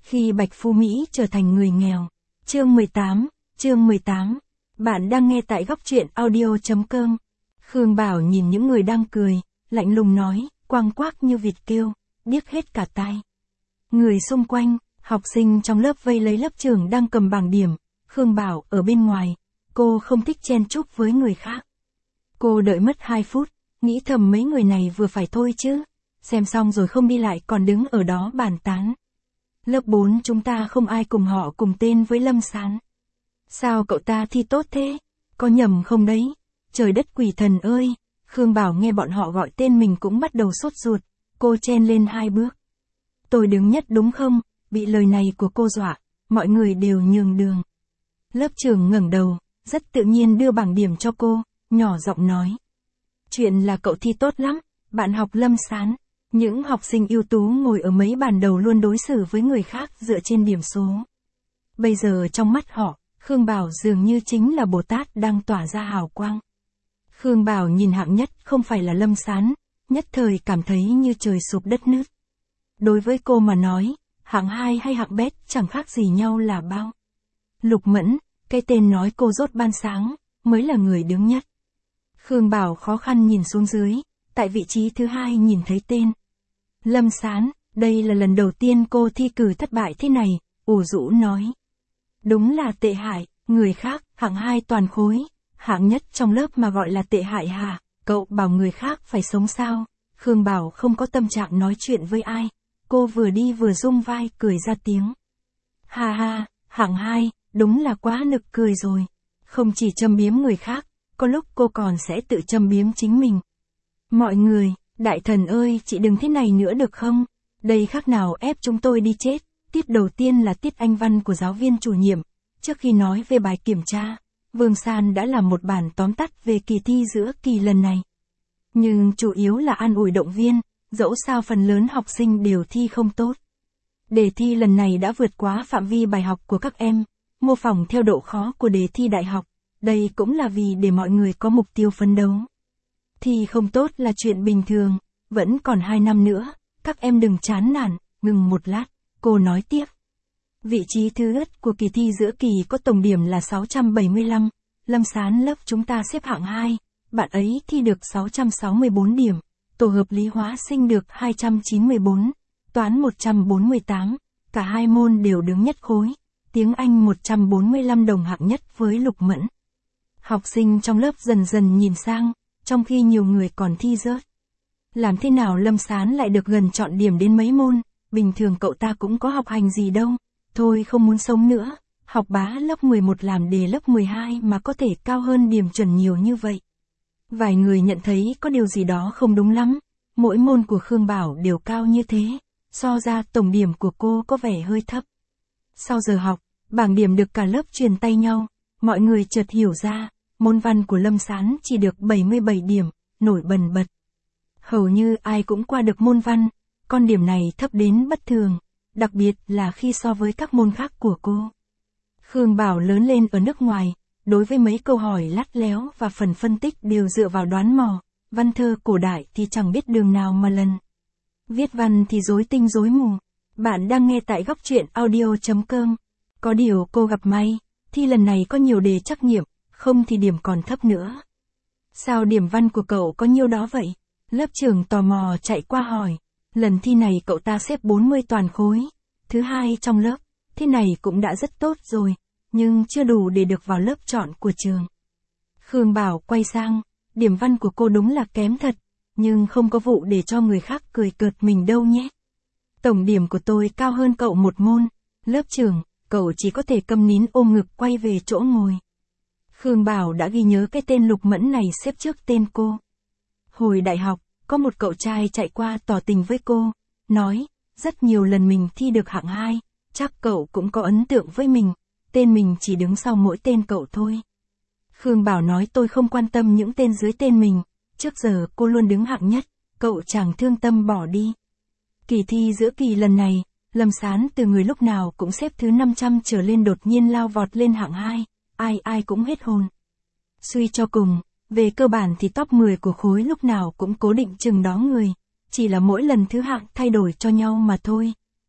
Khi Bạch Phú Mỹ trở thành người nghèo. Chương 18. Bạn đang nghe tại góc truyện audio.com. Khương Bảo nhìn những người đang cười, lạnh lùng nói, quang quác như vịt kêu, điếc hết cả tai. Người xung quanh, học sinh trong lớp vây lấy lớp trưởng đang cầm bảng điểm, Khương Bảo ở bên ngoài, cô không thích chen chúc với người khác. Cô đợi mất 2 phút, nghĩ thầm mấy người này vừa phải thôi chứ, xem xong rồi không đi lại còn đứng ở đó bàn tán. Lớp 4 chúng ta không ai cùng họ cùng tên với Lâm Sán. Sao cậu ta thi tốt thế? Có nhầm không đấy? Trời đất quỷ thần ơi! Khương Bảo nghe bọn họ gọi tên mình cũng bắt đầu sốt ruột, cô chen lên 2 bước. Tôi đứng nhất đúng không? Bị lời này của cô dọa, mọi người đều nhường đường. Lớp trưởng ngẩng đầu, rất tự nhiên đưa bảng điểm cho cô, nhỏ giọng nói. Chuyện là cậu thi tốt lắm, bạn học Lâm Sán. Những học sinh ưu tú ngồi ở mấy bàn đầu luôn đối xử với người khác dựa trên điểm số. Bây giờ trong mắt họ, Khương Bảo dường như chính là Bồ Tát đang tỏa ra hào quang. Khương Bảo nhìn hạng nhất không phải là Lâm Sán, nhất thời cảm thấy như trời sụp đất nứt. Đối với cô mà nói, hạng 2 hay hạng bét chẳng khác gì nhau là bao. Lục Mẫn, cái tên nói cô dốt ban sáng, mới là người đứng nhất. Khương Bảo khó khăn nhìn xuống dưới, tại vị trí thứ 2 nhìn thấy tên. Lâm Sán, đây là lần đầu tiên cô thi cử thất bại thế này, ủ rũ nói. Đúng là tệ hại, người khác, hạng 2 toàn khối, hạng nhất trong lớp mà gọi là tệ hại hả, cậu bảo người khác phải sống sao? Khương Bảo không có tâm trạng nói chuyện với ai, cô vừa đi vừa rung vai cười ra tiếng. Ha ha, hạng 2, đúng là quá nực cười rồi, không chỉ châm biếm người khác, có lúc cô còn sẽ tự châm biếm chính mình. Mọi người, đại thần ơi chị đừng thế này nữa được không? Đây khác nào ép chúng tôi đi chết. Tiết đầu tiên là tiết Anh văn của giáo viên chủ nhiệm. Trước khi nói về bài kiểm tra, Vương San đã làm một bản tóm tắt về kỳ thi giữa kỳ lần này. Nhưng chủ yếu là an ủi động viên, dẫu sao phần lớn học sinh đều thi không tốt. Đề thi lần này đã vượt quá phạm vi bài học của các em, mô phỏng theo độ khó của đề thi đại học. Đây cũng là vì để mọi người có mục tiêu phấn đấu. Thi không tốt là chuyện bình thường, vẫn còn 2 năm nữa, các em đừng chán nản, ngừng một lát, cô nói tiếp. Vị trí thứ nhất của kỳ thi giữa kỳ có tổng điểm là 675, Lâm Sán lớp chúng ta xếp hạng 2, bạn ấy thi được 664 điểm, tổ hợp lý hóa sinh được 294, toán 148, cả 2 môn đều đứng nhất khối, tiếng Anh 145 đồng hạng nhất với Lục Mẫn. Học sinh trong lớp dần dần nhìn sang, trong khi nhiều người còn thi rớt. Làm thế nào Lâm Sán lại được gần chọn điểm đến mấy môn, bình thường cậu ta cũng có học hành gì đâu, thôi không muốn sống nữa, học bá lớp 11 làm đề lớp 12 mà có thể cao hơn điểm chuẩn nhiều như vậy. Vài người nhận thấy có điều gì đó không đúng lắm, mỗi môn của Khương Bảo đều cao như thế, so ra tổng điểm của cô có vẻ hơi thấp. Sau giờ học, bảng điểm được cả lớp truyền tay nhau, mọi người chợt hiểu ra. Môn văn của Lâm Sán chỉ được 77 điểm, nổi bần bật. Hầu như ai cũng qua được môn văn, con điểm này thấp đến bất thường, đặc biệt là khi so với các môn khác của cô. Khương Bảo lớn lên ở nước ngoài, đối với mấy câu hỏi lắt léo và phần phân tích đều dựa vào đoán mò, văn thơ cổ đại thì chẳng biết đường nào mà lần. Viết văn thì rối tinh rối mù. Bạn đang nghe tại góc truyện audio.com. Có điều cô gặp may, thi lần này có nhiều đề trắc nghiệm. Không thì điểm còn thấp nữa. Sao điểm văn của cậu có nhiêu đó vậy? Lớp trưởng tò mò chạy qua hỏi. Lần thi này cậu ta xếp 40 toàn khối. Thứ 2 trong lớp. Thế này cũng đã rất tốt rồi. Nhưng chưa đủ để được vào lớp chọn của trường. Khương Bảo quay sang. Điểm văn của cô đúng là kém thật. Nhưng không có vụ để cho người khác cười cợt mình đâu nhé. Tổng điểm của tôi cao hơn cậu một môn. Lớp trưởng, cậu chỉ có thể câm nín ôm ngực quay về chỗ ngồi. Khương Bảo đã ghi nhớ cái tên Lục Mẫn này xếp trước tên cô. Hồi đại học, có một cậu trai chạy qua tỏ tình với cô, nói, rất nhiều lần mình thi được hạng 2, chắc cậu cũng có ấn tượng với mình, tên mình chỉ đứng sau mỗi tên cậu thôi. Khương Bảo nói tôi không quan tâm những tên dưới tên mình, trước giờ cô luôn đứng hạng nhất, cậu chẳng thương tâm bỏ đi. Kỳ thi giữa kỳ lần này, Lâm Sán từ người lúc nào cũng xếp thứ 500 trở lên đột nhiên lao vọt lên hạng 2. Ai cũng hết hồn. Suy cho cùng, về cơ bản thì top 10 của khối lúc nào cũng cố định chừng đó người, chỉ là mỗi lần thứ hạng thay đổi cho nhau mà thôi.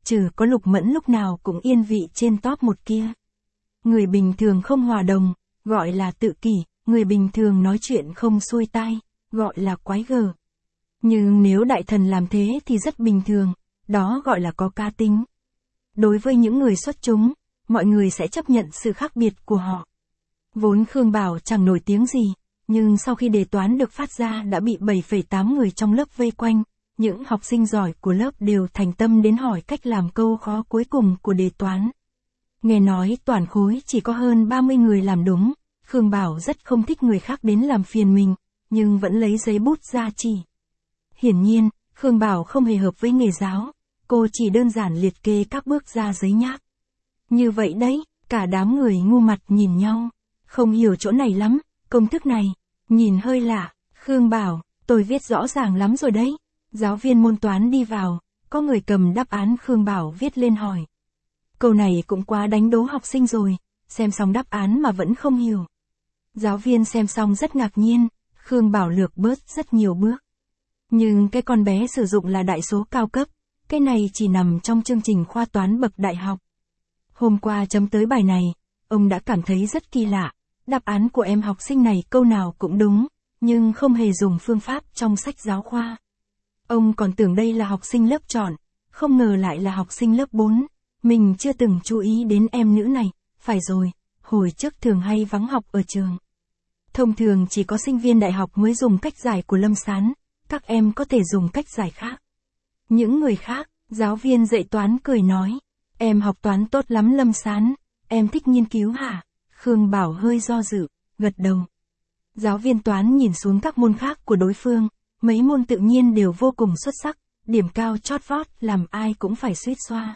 trừ có Lục Mẫn lúc nào cũng yên vị trên top 1 kia. Người bình thường không hòa đồng, gọi là tự kỷ, người bình thường nói chuyện không xuôi tai, gọi là quái gở. Nhưng nếu đại thần làm thế thì rất bình thường, đó gọi là có cá tính. Đối với những người xuất chúng, mọi người sẽ chấp nhận sự khác biệt của họ. Vốn Khương Bảo chẳng nổi tiếng gì, nhưng sau khi đề toán được phát ra đã bị 7,8 người trong lớp vây quanh, những học sinh giỏi của lớp đều thành tâm đến hỏi cách làm câu khó cuối cùng của đề toán. Nghe nói toàn khối chỉ có hơn 30 người làm đúng, Khương Bảo rất không thích người khác đến làm phiền mình, nhưng vẫn lấy giấy bút ra chỉ. Hiển nhiên, Khương Bảo không hề hợp với nghề giáo, cô chỉ đơn giản liệt kê các bước ra giấy nháp. Như vậy đấy, cả đám người ngu mặt nhìn nhau, không hiểu chỗ này lắm, công thức này, nhìn hơi lạ. Khương Bảo, tôi viết rõ ràng lắm rồi đấy. Giáo viên môn toán đi vào, có người cầm đáp án Khương Bảo viết lên hỏi. Câu này cũng quá đánh đố học sinh rồi, xem xong đáp án mà vẫn không hiểu. Giáo viên xem xong rất ngạc nhiên, Khương Bảo lược bớt rất nhiều bước. Nhưng cái con bé sử dụng là đại số cao cấp, cái này chỉ nằm trong chương trình khoa toán bậc đại học. Hôm qua chấm tới bài này, ông đã cảm thấy rất kỳ lạ, đáp án của em học sinh này câu nào cũng đúng, nhưng không hề dùng phương pháp trong sách giáo khoa. Ông còn tưởng đây là học sinh lớp chọn, không ngờ lại là học sinh lớp 4, mình chưa từng chú ý đến em nữ này, phải rồi, hồi trước thường hay vắng học ở trường. Thông thường chỉ có sinh viên đại học mới dùng cách giải của Lâm Sán, các em có thể dùng cách giải khác. Những người khác, giáo viên dạy toán cười nói, em học toán tốt lắm Lâm Sán, em thích nghiên cứu hả? Khương Bảo hơi do dự, gật đầu. Giáo viên toán nhìn xuống các môn khác của đối phương, mấy môn tự nhiên đều vô cùng xuất sắc, điểm cao chót vót làm ai cũng phải suýt xoa.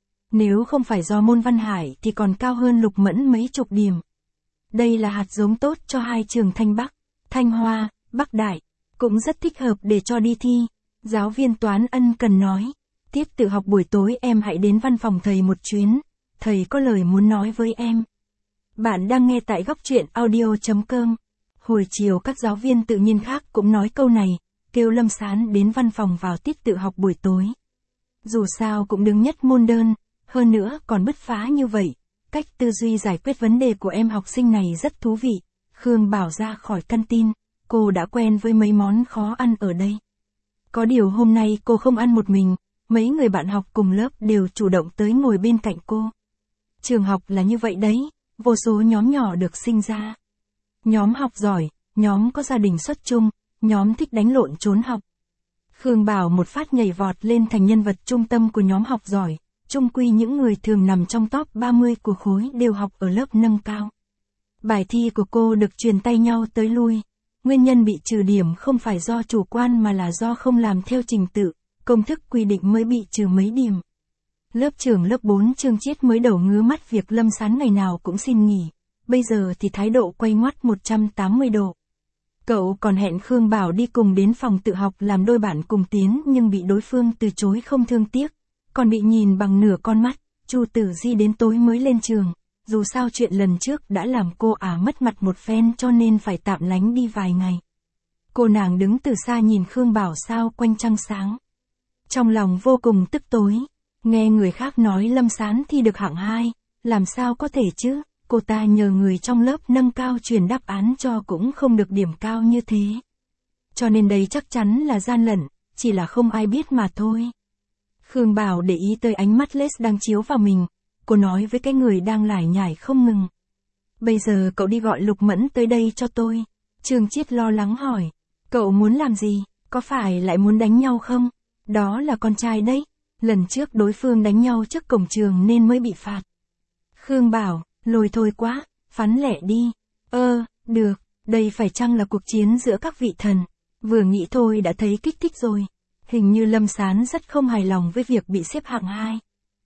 Nếu không phải do môn Văn Hải thì còn cao hơn Lục Mẫn mấy chục điểm. Đây là hạt giống tốt cho hai trường Thanh Bắc, Thanh Hoa, Bắc Đại, cũng rất thích hợp để cho đi thi. Giáo viên toán ân cần nói, tiết tự học buổi tối em hãy đến văn phòng thầy một chuyến, thầy có lời muốn nói với em. Bạn đang nghe tại góc truyện audio.com. Hồi chiều các giáo viên tự nhiên khác cũng nói câu này, kêu Lâm Sán đến văn phòng vào tiết tự học buổi tối. Dù sao cũng đứng nhất môn đơn, hơn nữa còn bứt phá như vậy, cách tư duy giải quyết vấn đề của em học sinh này rất thú vị. Khương Bảo ra khỏi căn tin, cô đã quen với mấy món khó ăn ở đây. Có điều hôm nay cô không ăn một mình, mấy người bạn học cùng lớp đều chủ động tới ngồi bên cạnh cô. Trường học là như vậy đấy, vô số nhóm nhỏ được sinh ra. Nhóm học giỏi, nhóm có gia đình xuất chung, nhóm thích đánh lộn trốn học. Khương Bảo một phát nhảy vọt lên thành nhân vật trung tâm của nhóm học giỏi, chung quy những người thường nằm trong top 30 của khối đều học ở lớp nâng cao. Bài thi của cô được truyền tay nhau tới lui. Nguyên nhân bị trừ điểm không phải do chủ quan mà là do không làm theo trình tự, công thức quy định mới bị trừ mấy điểm. Lớp trưởng lớp 4 Trương Chiết mới đầu ngứa mắt việc Lâm Sán ngày nào cũng xin nghỉ, bây giờ thì thái độ quay ngoắt 180 độ. Cậu còn hẹn Khương Bảo đi cùng đến phòng tự học làm đôi bạn cùng tiến nhưng bị đối phương từ chối không thương tiếc, còn bị nhìn bằng nửa con mắt. Chu Tử Di đến tối mới lên trường, dù sao chuyện lần trước đã làm cô mất mặt một phen cho nên phải tạm lánh đi vài ngày. Cô nàng đứng từ xa nhìn Khương Bảo sao quanh trăng sáng. Trong lòng vô cùng tức tối, nghe người khác nói Lâm Sán thi được hạng 2, làm sao có thể chứ, cô ta nhờ người trong lớp nâng cao truyền đáp án cho cũng không được điểm cao như thế. Cho nên đây chắc chắn là gian lận, chỉ là không ai biết mà thôi. Khương Bảo để ý tới ánh mắt Les đang chiếu vào mình, cô nói với cái người đang lải nhải không ngừng. Bây giờ cậu đi gọi Lục Mẫn tới đây cho tôi. Trương Chiết lo lắng hỏi, cậu muốn làm gì, có phải lại muốn đánh nhau không? Đó là con trai đấy, lần trước đối phương đánh nhau trước cổng trường nên mới bị phạt. Khương Bảo, lôi thôi quá, phán lẻ đi. Được, đây phải chăng là cuộc chiến giữa các vị thần? Vừa nghĩ thôi đã thấy kích thích rồi. Hình như Lâm Sán rất không hài lòng với việc bị xếp hạng 2.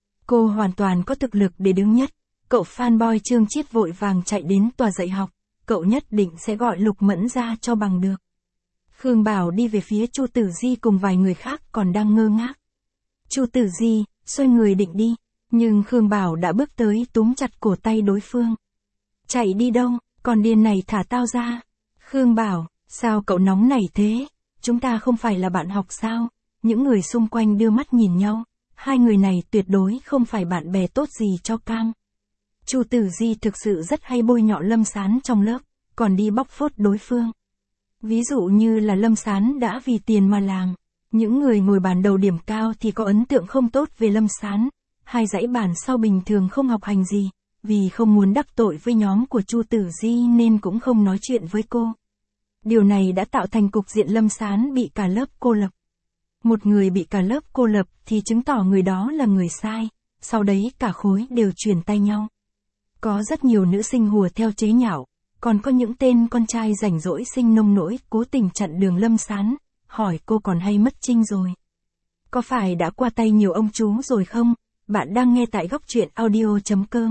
Cô hoàn toàn có thực lực để đứng nhất. Cậu fanboy Trương Chiết vội vàng chạy đến tòa dạy học, cậu nhất định sẽ gọi Lục Mẫn ra cho bằng được. Khương Bảo đi về phía Chu Tử Di cùng vài người khác còn đang ngơ ngác. Chu Tử Di xoay người định đi, nhưng Khương Bảo đã bước tới túm chặt cổ tay đối phương. Chạy đi đâu, con điên này thả tao ra. Khương Bảo, sao cậu nóng nảy thế? Chúng ta không phải là bạn học sao? Những người xung quanh đưa mắt nhìn nhau. hai người này tuyệt đối không phải bạn bè tốt gì cho Cam. Chu Tử Di thực sự rất hay bôi nhọ Lâm Sán trong lớp, còn đi bóc phốt đối phương. Ví dụ như là Lâm Sán đã vì tiền mà làm. Những người ngồi bàn đầu điểm cao thì có ấn tượng không tốt về Lâm Sán. Hai dãy bàn sau bình thường không học hành gì, vì không muốn đắc tội với nhóm của Chu Tử Di nên cũng không nói chuyện với cô. Điều này đã tạo thành cục diện Lâm Sán bị cả lớp cô lập. Một người bị cả lớp cô lập thì chứng tỏ người đó là người sai, sau đấy cả khối đều chuyển tay nhau. Có rất nhiều nữ sinh hùa theo chế nhạo, còn có những tên con trai rảnh rỗi sinh nông nỗi cố tình chặn đường Lâm Sán, hỏi cô còn hay mất trinh rồi. Có phải đã qua tay nhiều ông chú rồi không? Bạn đang nghe tại góc truyện audio.com.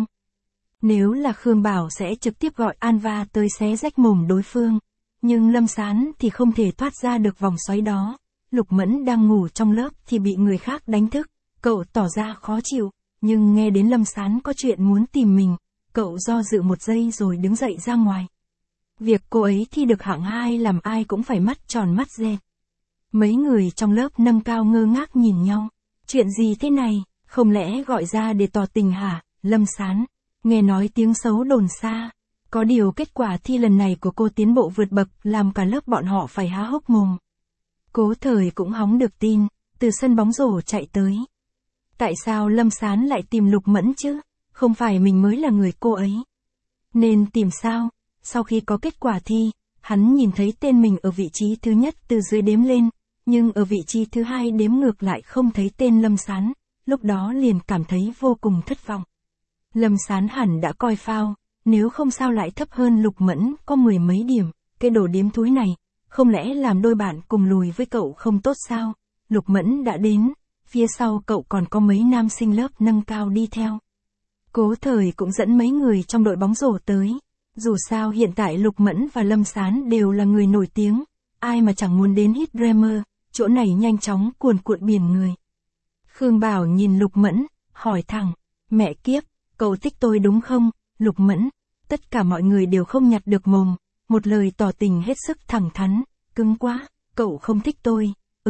Nếu là Khương Bảo sẽ trực tiếp gọi Anva tới xé rách mồm đối phương, nhưng Lâm Sán thì không thể thoát ra được vòng xoáy đó. Lục Mẫn đang ngủ trong lớp thì bị người khác đánh thức, cậu tỏ ra khó chịu, nhưng nghe đến Lâm Sán có chuyện muốn tìm mình, cậu do dự một giây rồi đứng dậy ra ngoài. Việc cô ấy thi được hạng 2 làm ai cũng phải mắt tròn mắt dẹt. Mấy người trong lớp nâng cao ngơ ngác nhìn nhau. Chuyện gì thế này, không lẽ gọi ra để tỏ tình hả? Lâm Sán, nghe nói tiếng xấu đồn xa. Có điều kết quả thi lần này của cô tiến bộ vượt bậc làm cả lớp bọn họ phải há hốc mồm. Cố Thời cũng hóng được tin, từ sân bóng rổ chạy tới. Tại sao Lâm Sán lại tìm Lục Mẫn chứ? Không phải mình mới là người cô ấy. Nên tìm sao? Sau khi có kết quả thi, hắn nhìn thấy tên mình ở vị trí thứ nhất từ dưới đếm lên, nhưng ở vị trí thứ hai đếm ngược lại không thấy tên Lâm Sán, lúc đó liền cảm thấy vô cùng thất vọng. Lâm Sán hẳn đã coi phao, nếu không sao lại thấp hơn Lục Mẫn có 10 mấy điểm, cái đồ điếm thúi này, không lẽ làm đôi bạn cùng lùi với cậu không tốt sao? Lục Mẫn đã đến, phía sau cậu còn có mấy nam sinh lớp nâng cao đi theo. Cố Thời cũng dẫn mấy người trong đội bóng rổ tới. Dù sao hiện tại Lục Mẫn và Lâm Sán đều là người nổi tiếng, ai mà chẳng muốn đến Hit Dreamer, chỗ này nhanh chóng cuồn cuộn biển người. Khương Bảo nhìn Lục Mẫn, hỏi thẳng, mẹ kiếp, cậu thích tôi đúng không? Lục Mẫn, tất cả mọi người đều không nhặt được mồm, một lời tỏ tình hết sức thẳng thắn, cứng quá, cậu không thích tôi,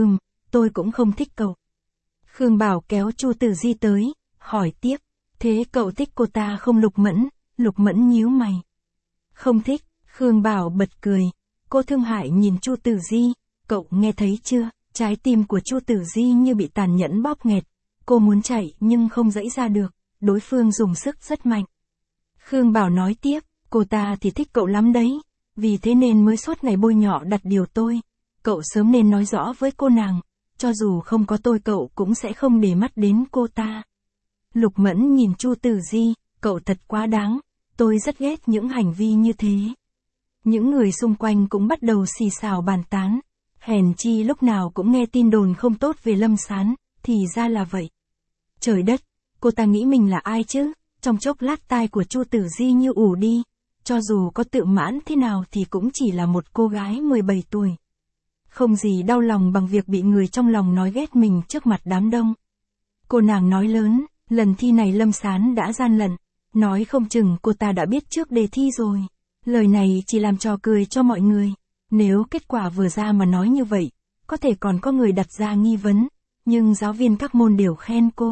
tôi cũng không thích cậu. Khương Bảo kéo Chu Tử Di tới, hỏi tiếp, thế cậu thích cô ta không Lục Mẫn? Lục Mẫn nhíu mày. Không thích, Khương Bảo bật cười. Cô thương hại nhìn Chu Tử Di, cậu nghe thấy chưa, trái tim của Chu Tử Di như bị tàn nhẫn bóp nghẹt. Cô muốn chạy nhưng không dãy ra được, đối phương dùng sức rất mạnh. Khương Bảo nói tiếp, cô ta thì thích cậu lắm đấy, vì thế nên mới suốt ngày bôi nhọ đặt điều tôi. Cậu sớm nên nói rõ với cô nàng, cho dù không có tôi cậu cũng sẽ không để mắt đến cô ta. Lục Mẫn nhìn Chu Tử Di, cậu thật quá đáng. Tôi rất ghét những hành vi như thế. Những người xung quanh cũng bắt đầu xì xào bàn tán. Hèn chi lúc nào cũng nghe tin đồn không tốt về Lâm Sán, thì ra là vậy. Trời đất, cô ta nghĩ mình là ai chứ? Trong chốc lát tai của Chu Tử Di như ù đi. Cho dù có tự mãn thế nào thì cũng chỉ là một cô gái 17 tuổi. Không gì đau lòng bằng việc bị người trong lòng nói ghét mình trước mặt đám đông. Cô nàng nói lớn, lần thi này Lâm Sán đã gian lận. Nói không chừng cô ta đã biết trước đề thi rồi. Lời này chỉ làm trò cười cho mọi người. Nếu kết quả vừa ra mà nói như vậy, có thể còn có người đặt ra nghi vấn, nhưng giáo viên các môn đều khen cô.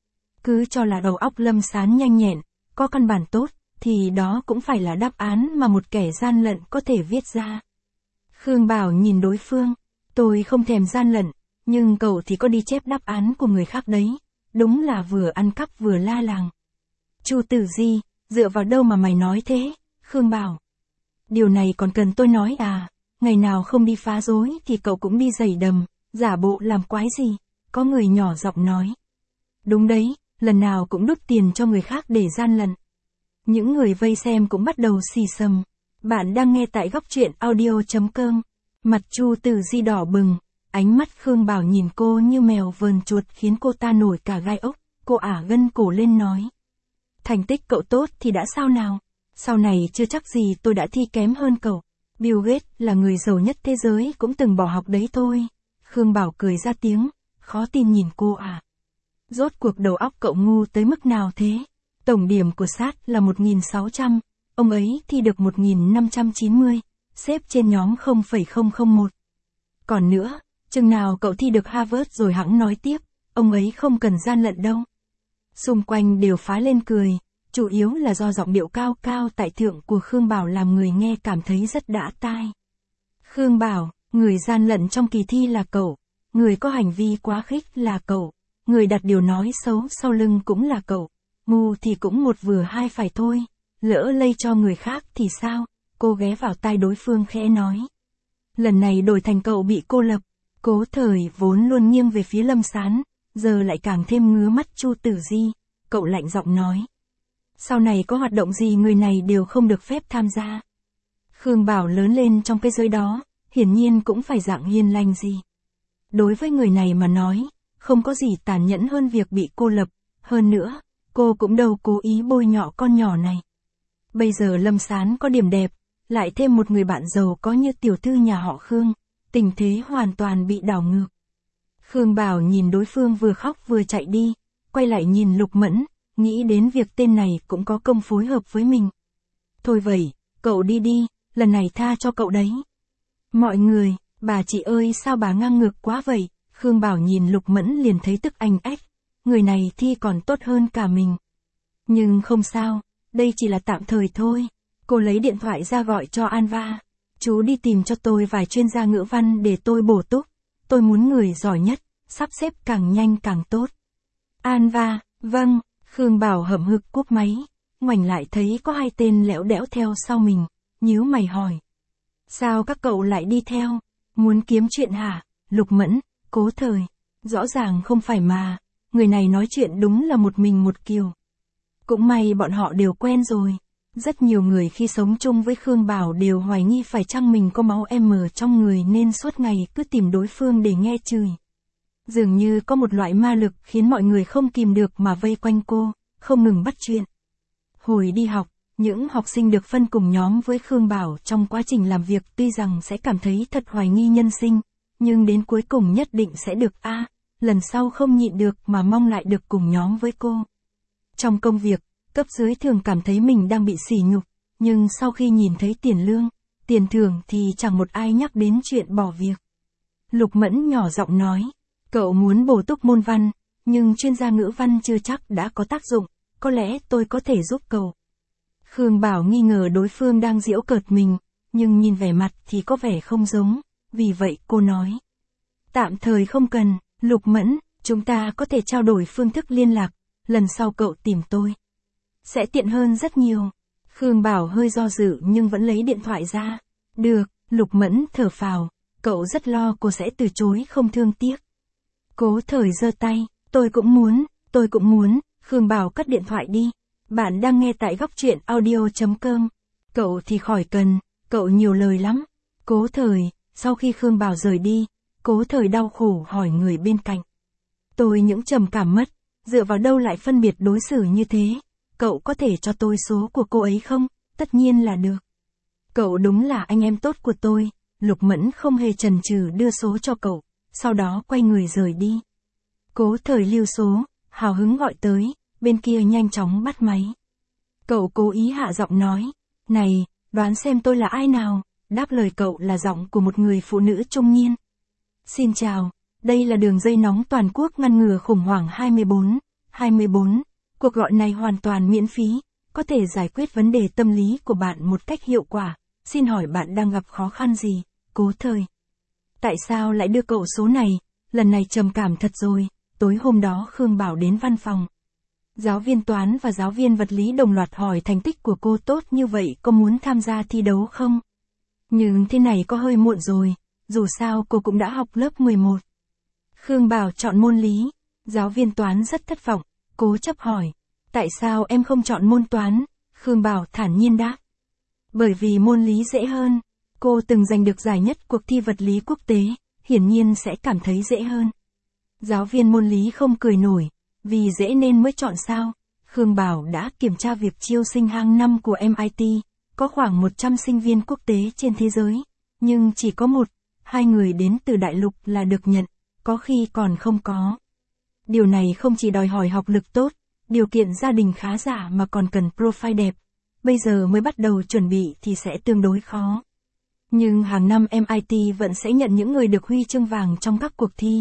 Cứ cho là đầu óc Lâm Sán nhanh nhẹn, có căn bản tốt, thì đó cũng phải là đáp án mà một kẻ gian lận có thể viết ra. Khương Bảo nhìn đối phương, tôi không thèm gian lận, nhưng cậu thì có đi chép đáp án của người khác đấy. Đúng là vừa ăn cắp vừa la làng. Chu Tử Di, dựa vào đâu mà mày nói thế? Khương Bảo. Điều này còn cần tôi nói à? Ngày nào không đi phá rối thì cậu cũng đi giày đầm, giả bộ làm quái gì? Có người nhỏ giọng nói. Đúng đấy, lần nào cũng đút tiền cho người khác để gian lận. Những người vây xem cũng bắt đầu xì xầm. Bạn đang nghe tại góc truyện audio.com. Mặt Chu Tử Di đỏ bừng, ánh mắt Khương Bảo nhìn cô như mèo vờn chuột khiến cô ta nổi cả gai ốc. Cô ả gân cổ lên nói. Thành tích cậu tốt thì đã sao nào? Sau này chưa chắc gì tôi đã thi kém hơn cậu. Bill Gates là người giàu nhất thế giới cũng từng bỏ học đấy thôi. Khương Bảo cười ra tiếng, khó tin nhìn cô à. Rốt cuộc đầu óc cậu ngu tới mức nào thế? Tổng điểm của sát là 1.600, ông ấy thi được 1.590, xếp trên nhóm 0,001. Còn nữa, chừng nào cậu thi được Harvard rồi hẵng nói tiếp, ông ấy không cần gian lận đâu. Xung quanh đều phá lên cười, chủ yếu là do giọng điệu cao cao tại thượng của Khương Bảo làm người nghe cảm thấy rất đã tai. Khương Bảo, người gian lận trong kỳ thi là cậu, người có hành vi quá khích là cậu, người đặt điều nói xấu sau lưng cũng là cậu, ngu thì cũng một vừa hai phải thôi, lỡ lây cho người khác thì sao? Cô ghé vào tai đối phương khẽ nói. Lần này đổi thành cậu bị cô lập, Cố Thời vốn luôn nghiêng về phía Lâm Sán, giờ lại càng thêm ngứa mắt Chu Tử Di, cậu lạnh giọng nói. Sau này có hoạt động gì người này đều không được phép tham gia. Khương Bảo lớn lên trong cái giới đó, hiển nhiên cũng phải dạng hiền lành gì. Đối với người này mà nói, không có gì tàn nhẫn hơn việc bị cô lập, hơn nữa, cô cũng đâu cố ý bôi nhọ con nhỏ này. Bây giờ Lâm Sán có điểm đẹp, lại thêm một người bạn giàu có như tiểu thư nhà họ Khương, tình thế hoàn toàn bị đảo ngược. Khương Bảo nhìn đối phương vừa khóc vừa chạy đi, quay lại nhìn Lục Mẫn, nghĩ đến việc tên này cũng có công phối hợp với mình. Thôi vậy, cậu đi đi, lần này tha cho cậu đấy. Mọi người, bà chị ơi sao bà ngang ngược quá vậy, Khương Bảo nhìn Lục Mẫn liền thấy tức anh ách, người này thi còn tốt hơn cả mình. Nhưng không sao, đây chỉ là tạm thời thôi. Cô lấy điện thoại ra gọi cho Anva. Chú đi tìm cho tôi vài chuyên gia ngữ văn để tôi bổ túc. Tôi muốn người giỏi nhất, sắp xếp càng nhanh càng tốt. Anva, vâng, Khương Bảo hậm hực cúp máy. Ngoảnh lại thấy có hai tên lẽo đẽo theo sau mình, nhíu mày hỏi. Sao các cậu lại đi theo? Muốn kiếm chuyện hả? Lục Mẫn, Cố Thời. Rõ ràng không phải mà, người này nói chuyện đúng là một mình một kiểu. Cũng may bọn họ đều quen rồi. Rất nhiều người khi sống chung với Khương Bảo đều hoài nghi phải chăng mình có máu M trong người nên suốt ngày cứ tìm đối phương để nghe chửi. Dường như có một loại ma lực khiến mọi người không kìm được mà vây quanh cô, không ngừng bắt chuyện. Hồi đi học, những học sinh được phân cùng nhóm với Khương Bảo trong quá trình làm việc tuy rằng sẽ cảm thấy thật hoài nghi nhân sinh, nhưng đến cuối cùng nhất định sẽ được A, lần sau không nhịn được mà mong lại được cùng nhóm với cô. Trong công việc, cấp dưới thường cảm thấy mình đang bị sỉ nhục, nhưng sau khi nhìn thấy tiền lương, tiền thưởng thì chẳng một ai nhắc đến chuyện bỏ việc. Lục Mẫn nhỏ giọng nói, cậu muốn bổ túc môn văn, nhưng chuyên gia ngữ văn chưa chắc đã có tác dụng, có lẽ tôi có thể giúp cậu. Khương Bảo nghi ngờ đối phương đang giễu cợt mình, nhưng nhìn vẻ mặt thì có vẻ không giống, vì vậy cô nói. Tạm thời không cần, Lục Mẫn, chúng ta có thể trao đổi phương thức liên lạc, lần sau cậu tìm tôi. Sẽ tiện hơn rất nhiều. Khương Bảo hơi do dự nhưng vẫn lấy điện thoại ra. Được, Lục Mẫn thở phào, cậu rất lo cô sẽ từ chối không thương tiếc. Cố Thời giơ tay, tôi cũng muốn, Khương Bảo cất điện thoại đi. Bạn đang nghe tại góc truyện audio.com. Cậu thì khỏi cần, cậu nhiều lời lắm. Cố Thời, sau khi Khương Bảo rời đi, Cố Thời đau khổ hỏi người bên cạnh. Tôi những trầm cảm mất, dựa vào đâu lại phân biệt đối xử như thế? Cậu có thể cho tôi số của cô ấy không? Tất nhiên là được. Cậu đúng là anh em tốt của tôi. Lục Mẫn không hề chần chừ đưa số cho cậu, sau đó quay người rời đi. Cố Thời lưu số, hào hứng gọi tới, bên kia nhanh chóng bắt máy. Cậu cố ý hạ giọng nói, này, đoán xem tôi là ai nào? Đáp lời cậu là giọng của một người phụ nữ trung niên. Xin chào, đây là đường dây nóng toàn quốc ngăn ngừa khủng hoảng 24. Cuộc gọi này hoàn toàn miễn phí, có thể giải quyết vấn đề tâm lý của bạn một cách hiệu quả. Xin hỏi bạn đang gặp khó khăn gì? Cố Thời. Tại sao lại đưa cậu số này? Lần này trầm cảm thật rồi. Tối hôm đó Khương Bảo đến văn phòng. Giáo viên toán và giáo viên vật lý đồng loạt hỏi thành tích của cô tốt như vậy có muốn tham gia thi đấu không? Nhưng thế này có hơi muộn rồi, dù sao cô cũng đã học lớp 11. Khương Bảo chọn môn lý. Giáo viên toán rất thất vọng, cố chấp hỏi. Tại sao em không chọn môn toán? Khương Bảo thản nhiên đáp. Bởi vì môn lý dễ hơn. Cô từng giành được giải nhất cuộc thi vật lý quốc tế, hiển nhiên sẽ cảm thấy dễ hơn. Giáo viên môn lý không cười nổi, vì dễ nên mới chọn sao. Khương Bảo đã kiểm tra việc chiêu sinh hàng năm của MIT, có khoảng 100 sinh viên quốc tế trên thế giới, nhưng chỉ có 1-2 người đến từ đại lục là được nhận, có khi còn không có. Điều này không chỉ đòi hỏi học lực tốt, điều kiện gia đình khá giả mà còn cần profile đẹp. Bây giờ mới bắt đầu chuẩn bị thì sẽ tương đối khó. Nhưng hàng năm MIT vẫn sẽ nhận những người được huy chương vàng trong các cuộc thi.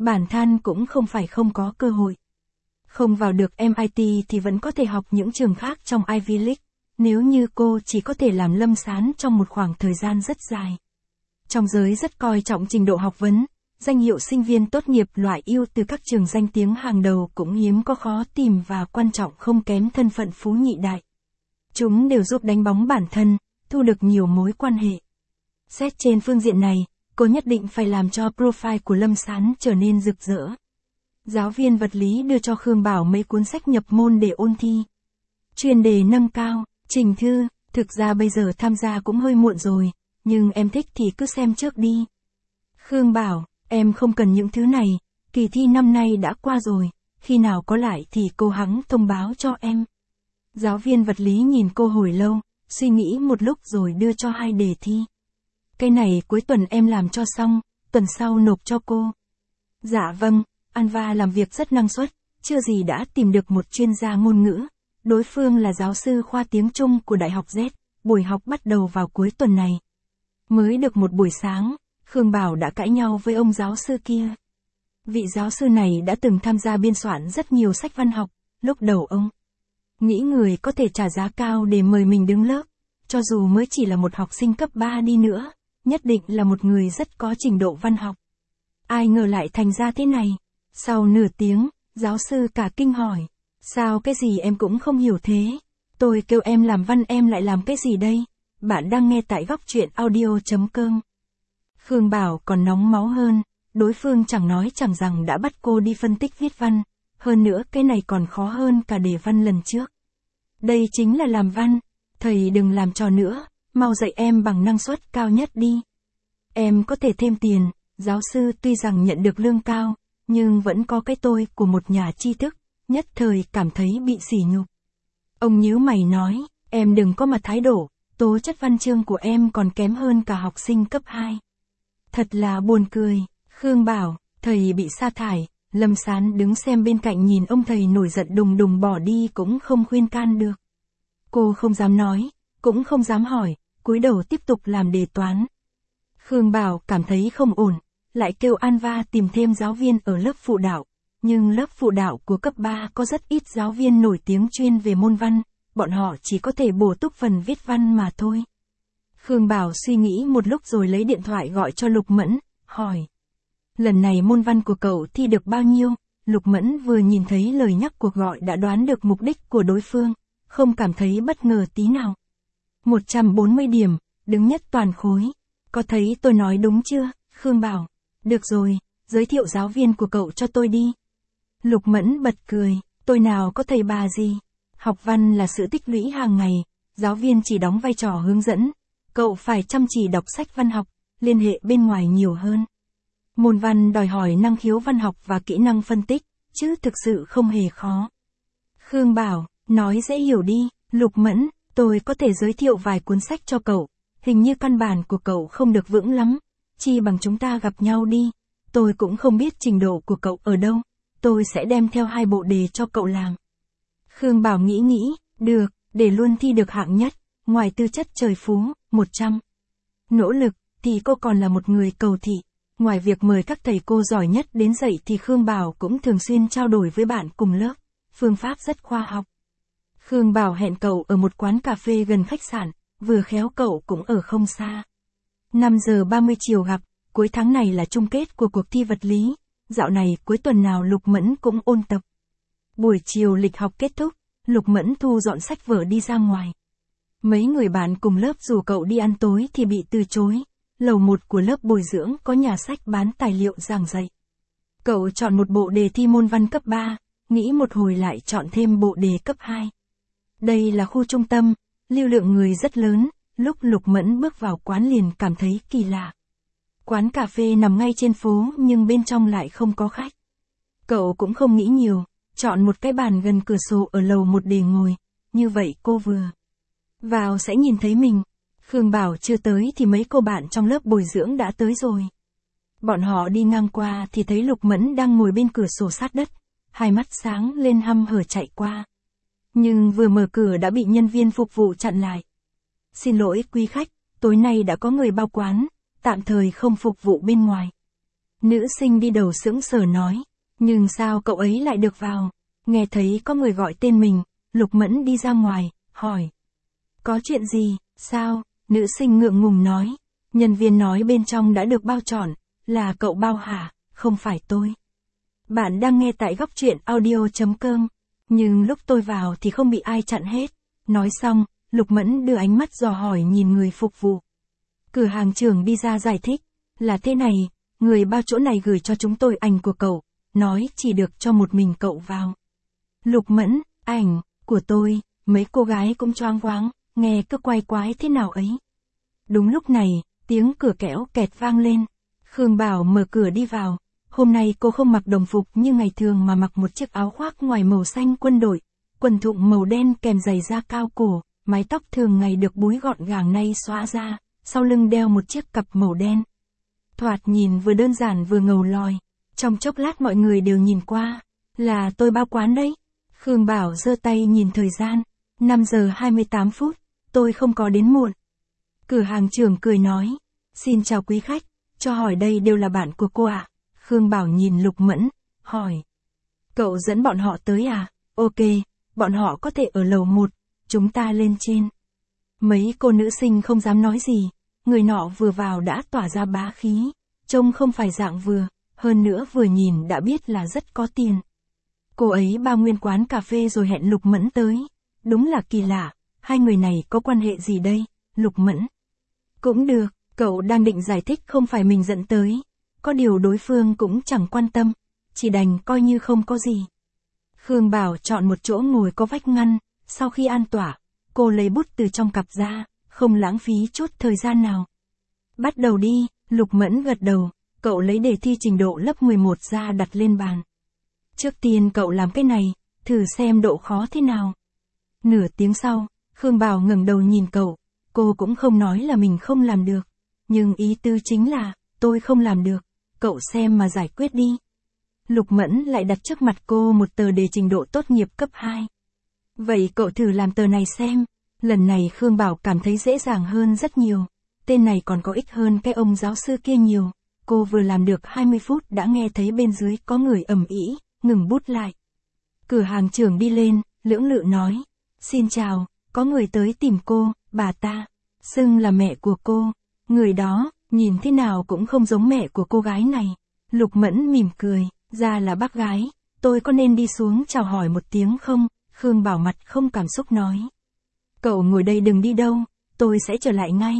Bản thân cũng không phải không có cơ hội. Không vào được MIT thì vẫn có thể học những trường khác trong Ivy League, nếu như cô chỉ có thể làm lâm sán trong một khoảng thời gian rất dài. Trong giới rất coi trọng trình độ học vấn, danh hiệu sinh viên tốt nghiệp loại ưu từ các trường danh tiếng hàng đầu cũng hiếm có khó tìm và quan trọng không kém thân phận phú nhị đại. Chúng đều giúp đánh bóng bản thân, thu được nhiều mối quan hệ. Xét trên phương diện này, cô nhất định phải làm cho profile của Lâm Sán trở nên rực rỡ. Giáo viên vật lý đưa cho Khương Bảo mấy cuốn sách nhập môn để ôn thi. Chuyên đề nâng cao, trình thư, thực ra bây giờ tham gia cũng hơi muộn rồi, nhưng em thích thì cứ xem trước đi. Khương Bảo, em không cần những thứ này, kỳ thi năm nay đã qua rồi, khi nào có lại thì cô hẵng thông báo cho em. Giáo viên vật lý nhìn cô hồi lâu, suy nghĩ một lúc rồi đưa cho 2 đề thi. Cái này cuối tuần em làm cho xong, tuần sau nộp cho cô. Dạ vâng, Anva làm việc rất năng suất, chưa gì đã tìm được một chuyên gia ngôn ngữ. Đối phương là giáo sư khoa tiếng Trung của Đại học Z, buổi học bắt đầu vào cuối tuần này. Mới được một buổi sáng, Khương Bảo đã cãi nhau với ông giáo sư kia. Vị giáo sư này đã từng tham gia biên soạn rất nhiều sách văn học, lúc đầu ông nghĩ người có thể trả giá cao để mời mình đứng lớp, cho dù mới chỉ là một học sinh cấp 3 đi nữa, nhất định là một người rất có trình độ văn học. Ai ngờ lại thành ra thế này. Sau nửa tiếng, giáo sư cả kinh hỏi, sao cái gì em cũng không hiểu thế? Tôi kêu em làm văn em lại làm cái gì đây? Bạn đang nghe tại góc truyện audio.com. Khương Bảo còn nóng máu hơn, đối phương chẳng nói chẳng rằng đã bắt cô đi phân tích viết văn, hơn nữa cái này còn khó hơn cả đề văn lần trước. Đây chính là làm văn, thầy đừng làm trò nữa, mau dạy em bằng năng suất cao nhất đi. Em có thể thêm tiền, giáo sư tuy rằng nhận được lương cao, nhưng vẫn có cái tôi của một nhà tri thức, nhất thời cảm thấy bị sỉ nhục. Ông nhíu mày nói, em đừng có mà thái độ, tố chất văn chương của em còn kém hơn cả học sinh cấp 2. Thật là buồn cười, Khương Bảo, thầy bị sa thải, Lâm Sán đứng xem bên cạnh nhìn ông thầy nổi giận đùng đùng bỏ đi cũng không khuyên can được. Cô không dám nói, cũng không dám hỏi, cúi đầu tiếp tục làm đề toán. Khương Bảo cảm thấy không ổn, lại kêu Anva tìm thêm giáo viên ở lớp phụ đạo, nhưng lớp phụ đạo của cấp 3 có rất ít giáo viên nổi tiếng chuyên về môn văn, bọn họ chỉ có thể bổ túc phần viết văn mà thôi. Khương Bảo suy nghĩ một lúc rồi lấy điện thoại gọi cho Lục Mẫn, hỏi. Lần này môn văn của cậu thi được bao nhiêu? Lục Mẫn vừa nhìn thấy lời nhắc cuộc gọi đã đoán được mục đích của đối phương, không cảm thấy bất ngờ tí nào. 140 điểm, đứng nhất toàn khối. Có thấy tôi nói đúng chưa? Khương Bảo. Được rồi, giới thiệu giáo viên của cậu cho tôi đi. Lục Mẫn bật cười, tôi nào có thầy bà gì. Học văn là sự tích lũy hàng ngày, giáo viên chỉ đóng vai trò hướng dẫn. Cậu phải chăm chỉ đọc sách văn học, liên hệ bên ngoài nhiều hơn. Môn văn đòi hỏi năng khiếu văn học và kỹ năng phân tích, chứ thực sự không hề khó. Khương Bảo, nói dễ hiểu đi. Lục Mẫn, tôi có thể giới thiệu vài cuốn sách cho cậu, hình như căn bản của cậu không được vững lắm, chi bằng chúng ta gặp nhau đi, tôi cũng không biết trình độ của cậu ở đâu, tôi sẽ đem theo 2 bộ đề cho cậu làm. Khương Bảo nghĩ, được, để luôn thi được hạng nhất, ngoài tư chất trời phú, 100. Nỗ lực, thì cô còn là một người cầu thị. Ngoài việc mời các thầy cô giỏi nhất đến dạy thì Khương Bảo cũng thường xuyên trao đổi với bạn cùng lớp, phương pháp rất khoa học. Khương Bảo hẹn cậu ở một quán cà phê gần khách sạn, vừa khéo cậu cũng ở không xa. 5 giờ 30 chiều gặp, cuối tháng này là chung kết của cuộc thi vật lý, dạo này cuối tuần nào Lục Mẫn cũng ôn tập. Buổi chiều lịch học kết thúc, Lục Mẫn thu dọn sách vở đi ra ngoài. Mấy người bạn cùng lớp rủ cậu đi ăn tối thì bị từ chối. Lầu 1 của lớp bồi dưỡng có nhà sách bán tài liệu giảng dạy. Cậu chọn một bộ đề thi môn văn cấp 3, nghĩ một hồi lại chọn thêm bộ đề cấp 2. Đây là khu trung tâm, lưu lượng người rất lớn, lúc Lục Mẫn bước vào quán liền cảm thấy kỳ lạ. Quán cà phê nằm ngay trên phố nhưng bên trong lại không có khách. Cậu cũng không nghĩ nhiều, chọn một cái bàn gần cửa sổ ở lầu 1 để ngồi, như vậy cô vừa vào sẽ nhìn thấy mình. Khương Bảo chưa tới thì mấy cô bạn trong lớp bồi dưỡng đã tới rồi. Bọn họ đi ngang qua thì thấy Lục Mẫn đang ngồi bên cửa sổ sát đất, hai mắt sáng lên hăm hở chạy qua. Nhưng vừa mở cửa đã bị nhân viên phục vụ chặn lại. Xin lỗi quý khách, tối nay đã có người bao quán, tạm thời không phục vụ bên ngoài. Nữ sinh đi đầu sững sờ nói. Nhưng sao cậu ấy lại được vào? Nghe thấy có người gọi tên mình, Lục Mẫn đi ra ngoài, hỏi. Có chuyện gì, sao? Nữ sinh ngượng ngùng nói. Nhân viên nói bên trong đã được bao trọn, là cậu bao hả, không phải tôi. Bạn đang nghe tại góc truyện audio.com. Nhưng lúc tôi vào thì không bị ai chặn hết. Nói xong, Lục Mẫn đưa ánh mắt dò hỏi nhìn người phục vụ. Cửa hàng trưởng đi ra giải thích. Là thế này, người bao chỗ này gửi cho chúng tôi ảnh của cậu, nói chỉ được cho một mình cậu vào. Lục Mẫn, ảnh của tôi, mấy cô gái cũng choáng váng, nghe cứ quay quái thế nào ấy. Đúng lúc này, tiếng cửa kẽo kẹt vang lên. Khương Bảo mở cửa đi vào. Hôm nay cô không mặc đồng phục như ngày thường mà mặc một chiếc áo khoác ngoài màu xanh quân đội, quần thụng màu đen kèm giày da cao cổ, mái tóc thường ngày được búi gọn gàng nay xõa ra, sau lưng đeo một chiếc cặp màu đen. Thoạt nhìn vừa đơn giản vừa ngầu lòi. Trong chốc lát mọi người đều nhìn qua. Là tôi bao quán đấy. Khương Bảo giơ tay nhìn thời gian. 5 giờ 28 phút. Tôi không có đến muộn. Cửa hàng trưởng cười nói. Xin chào quý khách. Cho hỏi đây đều là bạn của cô ạ. Khương Bảo nhìn Lục Mẫn. Hỏi. Cậu dẫn bọn họ tới à? Ok. Bọn họ có thể ở lầu 1. Chúng ta lên trên. Mấy cô nữ sinh không dám nói gì. Người nọ vừa vào đã tỏa ra bá khí. Trông không phải dạng vừa. Hơn nữa vừa nhìn đã biết là rất có tiền. Cô ấy bao nguyên quán cà phê rồi hẹn Lục Mẫn tới. Đúng là kỳ lạ. Hai người này có quan hệ gì đây? Lục Mẫn. Cũng được. Cậu đang định giải thích không phải mình dẫn tới. Có điều đối phương cũng chẳng quan tâm. Chỉ đành coi như không có gì. Khương Bảo chọn một chỗ ngồi có vách ngăn. Sau khi an tỏa, cô lấy bút từ trong cặp ra. Không lãng phí chút thời gian nào. Bắt đầu đi. Lục Mẫn gật đầu. Cậu lấy đề thi trình độ lớp 11 ra đặt lên bàn. Trước tiên cậu làm cái này, thử xem độ khó thế nào. Nửa tiếng sau, Khương Bảo ngẩng đầu nhìn cậu. Cô cũng không nói là mình không làm được. Nhưng ý tư chính là, tôi không làm được. Cậu xem mà giải quyết đi. Lục Mẫn lại đặt trước mặt cô một tờ đề trình độ tốt nghiệp cấp 2. Vậy cậu thử làm tờ này xem. Lần này Khương Bảo cảm thấy dễ dàng hơn rất nhiều. Tên này còn có ích hơn cái ông giáo sư kia nhiều. Cô vừa làm được 20 phút đã nghe thấy bên dưới có người ầm ĩ, ngừng bút lại. Cửa hàng trưởng đi lên, lưỡng lự nói. Xin chào, có người tới tìm cô, bà ta. Xưng là mẹ của cô. Người đó, nhìn thế nào cũng không giống mẹ của cô gái này. Lục Mẫn mỉm cười, ra là bác gái. Tôi có nên đi xuống chào hỏi một tiếng không? Khương Bảo mặt không cảm xúc nói. Cậu ngồi đây đừng đi đâu, tôi sẽ trở lại ngay.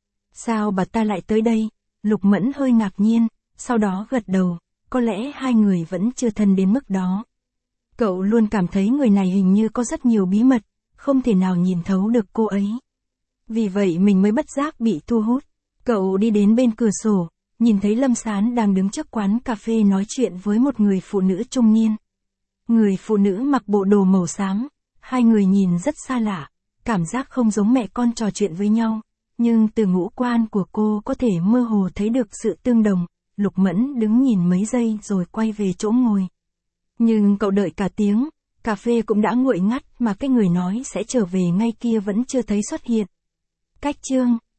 Sao bà ta lại tới đây? Lục Mẫn hơi ngạc nhiên, sau đó gật đầu, có lẽ hai người vẫn chưa thân đến mức đó. Cậu luôn cảm thấy người này hình như có rất nhiều bí mật, không thể nào nhìn thấu được cô ấy. Vì vậy mình mới bất giác bị thu hút. Cậu đi đến bên cửa sổ, nhìn thấy Lâm Sán đang đứng trước quán cà phê nói chuyện với một người phụ nữ trung niên. Người phụ nữ mặc bộ đồ màu xám, hai người nhìn rất xa lạ, cảm giác không giống mẹ con trò chuyện với nhau. Nhưng từ ngũ quan của cô có thể mơ hồ thấy được sự tương đồng. Lục Mẫn đứng nhìn mấy giây rồi quay về chỗ ngồi. Nhưng cậu đợi cả tiếng, cà phê cũng đã nguội ngắt mà cái người nói sẽ trở về ngay kia vẫn chưa thấy xuất hiện. Cách chương